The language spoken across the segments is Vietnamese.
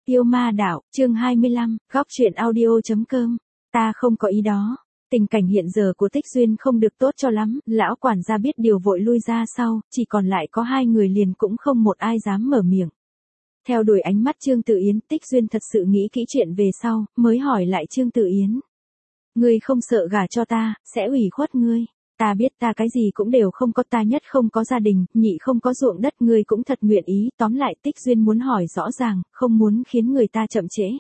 Yêu ma đạo, chương 25, góc truyện audio.com. Ta không có ý đó. Tình cảnh hiện giờ của Tích Duyên không được tốt cho lắm, lão quản gia biết điều vội lui ra sau, chỉ còn lại có hai người liền cũng không một ai dám mở miệng. Theo đuổi ánh mắt Trương Tự Yến, Tích Duyên thật sự nghĩ kỹ chuyện về sau, mới hỏi lại Trương Tự Yến. Ngươi không sợ gả cho ta, sẽ ủy khuất ngươi. Ta biết ta cái gì cũng đều không có, ta nhất không có gia đình, nhị không có ruộng đất, ngươi cũng thật nguyện ý, tóm lại Tích Duyên muốn hỏi rõ ràng, không muốn khiến người ta chậm trễ.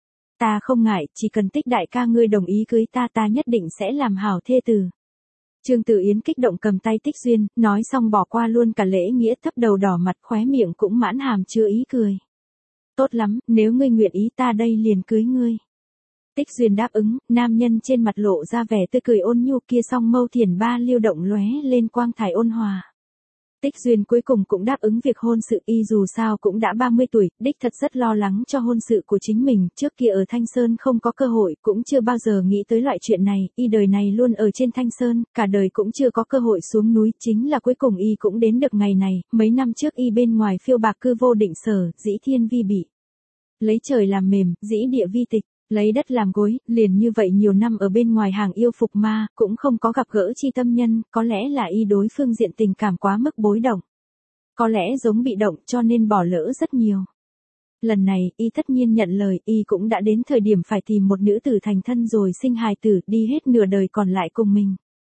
Ta không ngại, chỉ cần Tích đại ca ngươi đồng ý cưới ta, ta nhất định sẽ làm hảo thê tử. Trương Tự Yến kích động cầm tay Tích Duyên, nói xong bỏ qua luôn cả lễ nghĩa, thấp đầu đỏ mặt, khóe miệng cũng mãn hàm chứa ý cười. Tốt lắm, nếu ngươi nguyện ý ta đây liền cưới ngươi. Tích Duyên đáp ứng, nam nhân trên mặt lộ ra vẻ tươi cười ôn nhu, kia song mâu thiền ba liêu động lóe lên quang thải ôn hòa. Tích Duyên cuối cùng cũng đáp ứng việc hôn sự, y dù sao cũng đã 30 tuổi, đích thật rất lo lắng cho hôn sự của chính mình, trước kia ở Thanh Sơn không có cơ hội, cũng chưa bao giờ nghĩ tới loại chuyện này, y đời này luôn ở trên Thanh Sơn, cả đời cũng chưa có cơ hội xuống núi, chính là cuối cùng y cũng đến được ngày này, mấy năm trước y bên ngoài phiêu bạc cư vô định sở, dĩ thiên vi bị. Lấy trời làm mềm, dĩ địa vi tịch. Lấy đất làm gối, liền như vậy nhiều năm ở bên ngoài hàng yêu phục ma, cũng không có gặp gỡ chi tâm nhân, có lẽ là y đối phương diện tình cảm quá mức bối động. Có lẽ giống bị động cho nên bỏ lỡ rất nhiều. Lần này, y tất nhiên nhận lời, y cũng đã đến thời điểm phải tìm một nữ tử thành thân rồi sinh hài tử, đi hết nửa đời còn lại cùng mình.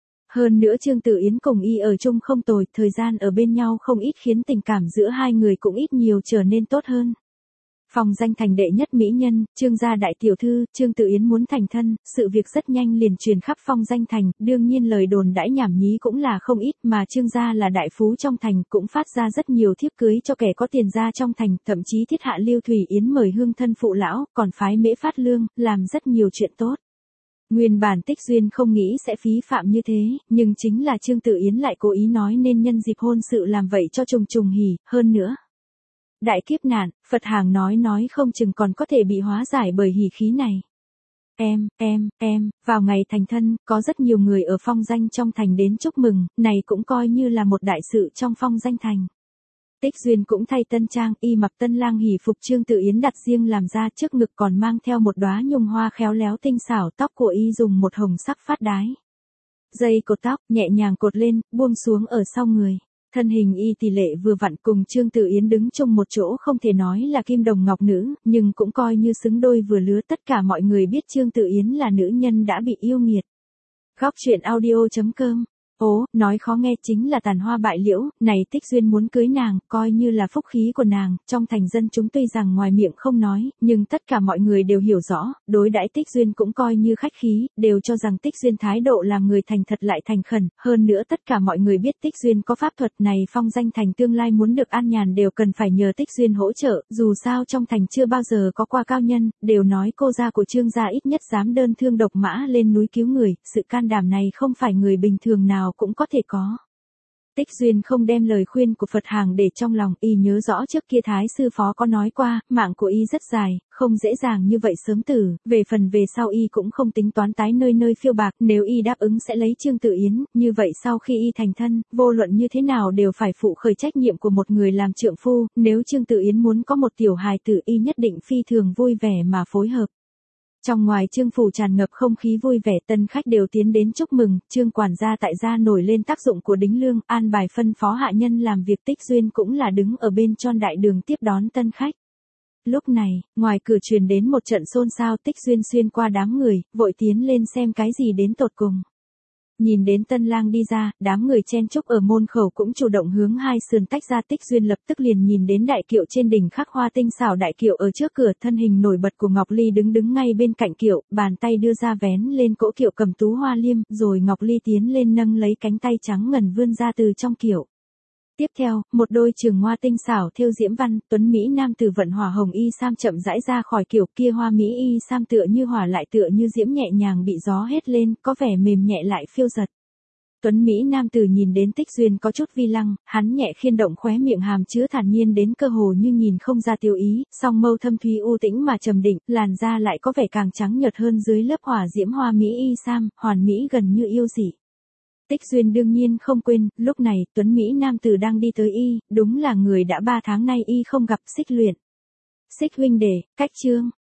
Hơn nữa Trương Tự Yến cùng y ở chung không tồi, thời gian ở bên nhau không ít khiến tình cảm giữa hai người cũng ít nhiều trở nên tốt hơn. Phong danh thành đệ nhất mỹ nhân, Trương gia đại tiểu thư, Trương Tự Yến muốn thành thân, sự việc rất nhanh liền truyền khắp phong danh thành, đương nhiên lời đồn đãi nhảm nhí cũng là không ít, mà Trương gia là đại phú trong thành, cũng phát ra rất nhiều thiếp cưới cho kẻ có tiền gia trong thành, thậm chí thiết hạ Lưu Thủy Yến mời hương thân phụ lão, còn phái mễ phát lương, làm rất nhiều chuyện tốt. Nguyên bản Tích Duyên không nghĩ sẽ phí phạm như thế, nhưng chính là Trương Tự Yến lại cố ý nói nên nhân dịp hôn sự làm vậy cho trùng trùng hỉ, hơn nữa. Đại kiếp nạn, Phật hàng nói không chừng còn có thể bị hóa giải bởi hỉ khí này. Vào ngày thành thân, có rất nhiều người ở phong danh trong thành đến chúc mừng, này cũng coi như là một đại sự trong phong danh thành. Tích Duyên cũng thay tân trang, y mặc tân lang hỉ phục, Trương Tự Yến đặt riêng làm ra, trước ngực còn mang theo một đóa nhung hoa khéo léo tinh xảo, tóc của y dùng một hồng sắc phát đái. Dây cột tóc, nhẹ nhàng cột lên, buông xuống ở sau người. Thân hình y tỷ lệ vừa vặn, cùng Trương Tự Yến đứng chung một chỗ không thể nói là kim đồng ngọc nữ, nhưng cũng coi như xứng đôi vừa lứa, tất cả mọi người biết Trương Tự Yến là nữ nhân đã bị yêu nghiệt. Góc truyện audio.com. Nói khó nghe chính là tàn hoa bại liễu, này Tích Duyên muốn cưới nàng, coi như là phúc khí của nàng, trong thành dân chúng tuy rằng ngoài miệng không nói, nhưng tất cả mọi người đều hiểu rõ, đối đãi Tích Duyên cũng coi như khách khí, đều cho rằng Tích Duyên thái độ làm người thành thật lại thành khẩn, hơn nữa tất cả mọi người biết Tích Duyên có pháp thuật này, phong danh thành tương lai muốn được an nhàn đều cần phải nhờ Tích Duyên hỗ trợ, dù sao trong thành chưa bao giờ có qua cao nhân, đều nói cô gia của Trương gia ít nhất dám đơn thương độc mã lên núi cứu người, sự can đảm này không phải người bình thường nào cũng có thể có. Tích Duyên không đem lời khuyên của Phật hàng để trong lòng, y nhớ rõ trước kia Thái sư phó có nói qua, mạng của y rất dài, không dễ dàng như vậy sớm tử, về phần về sau y cũng không tính toán tái nơi nơi phiêu bạc, nếu y đáp ứng sẽ lấy Trương Tự Yến, như vậy sau khi y thành thân, vô luận như thế nào đều phải phụ khởi trách nhiệm của một người làm trượng phu, nếu Trương Tự Yến muốn có một tiểu hài tử y nhất định phi thường vui vẻ mà phối hợp. Trong ngoài Trương phủ tràn ngập không khí vui vẻ, tân khách đều tiến đến chúc mừng, Trương quản gia tại gia nổi lên tác dụng của đính lương, an bài phân phó hạ nhân làm việc, Tích Duyên cũng là đứng ở bên tròn đại đường tiếp đón tân khách. Lúc này, ngoài cửa truyền đến một trận xôn xao, Tích Duyên xuyên qua đám người, vội tiến lên xem cái gì đến tột cùng. Nhìn đến tân lang đi ra, đám người chen chúc ở môn khẩu cũng chủ động hướng hai sườn tách ra, Tích Duyên lập tức liền nhìn đến đại kiệu trên đỉnh khắc hoa tinh xảo, đại kiệu ở trước cửa, thân hình nổi bật của Ngọc Ly đứng ngay bên cạnh kiệu, bàn tay đưa ra vén lên cỗ kiệu cầm tú hoa liêm, rồi Ngọc Ly tiến lên nâng lấy cánh tay trắng ngần vươn ra từ trong kiệu. Tiếp theo, một đôi trường hoa tinh xảo thêu diễm văn, tuấn mỹ nam tử vận hỏa hồng y sam chậm rãi ra khỏi kiệu, kia hoa mỹ y sam tựa như hỏa lại tựa như diễm nhẹ nhàng bị gió hết lên, có vẻ mềm nhẹ lại phiêu giật. Tuấn mỹ nam tử nhìn đến Tích Duyên có chút vi lăng, hắn nhẹ khiên động khóe miệng hàm chứa thản nhiên đến cơ hồ như nhìn không ra tiêu ý, song mâu thâm thúy u tĩnh mà trầm định, làn da lại có vẻ càng trắng nhợt hơn dưới lớp hỏa diễm hoa mỹ y sam, hoàn mỹ gần như yêu dị. Tích Duyên đương nhiên không quên, lúc này, Tuấn Mỹ nam tử đang đi tới y, đúng là người đã 3 tháng nay y không gặp, Xích Luyện. Xích huynh đệ, cách chương.